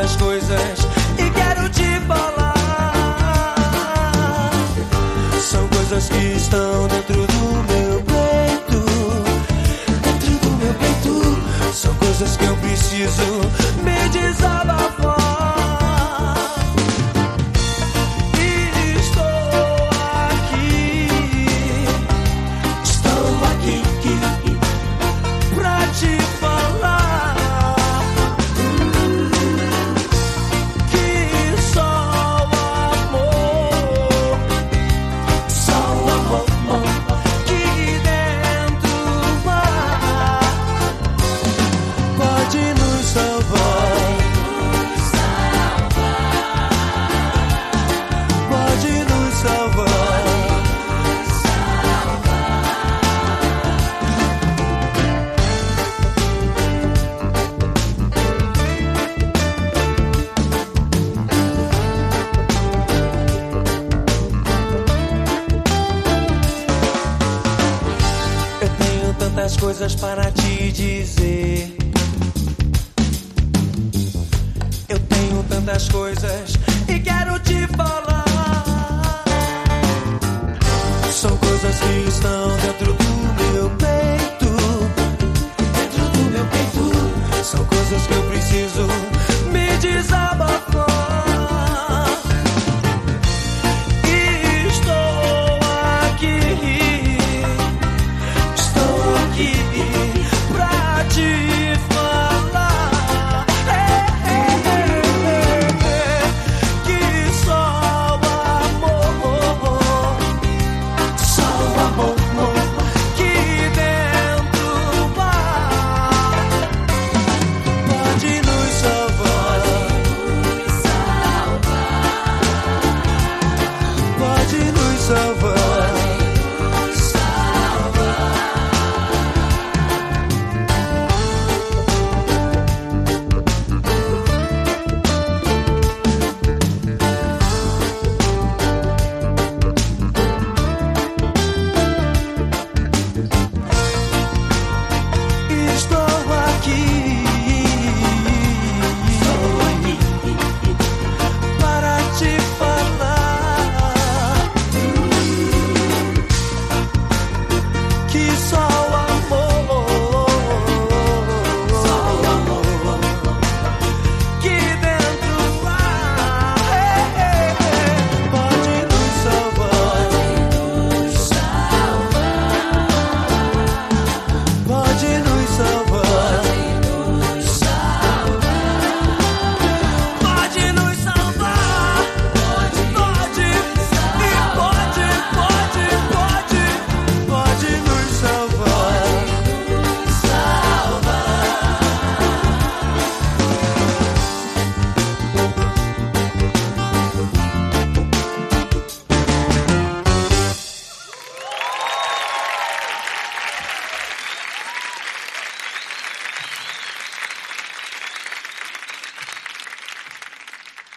tantas coisas e quero te falar. São coisas que estão dentro do meu peito, dentro do meu peito. São coisas que eu preciso me desabafar. Coisas para te dizer. Eu tenho tantas coisas e quero te falar. São coisas que estão dentro do meu peito, dentro do meu peito. São coisas que eu preciso me desabafar.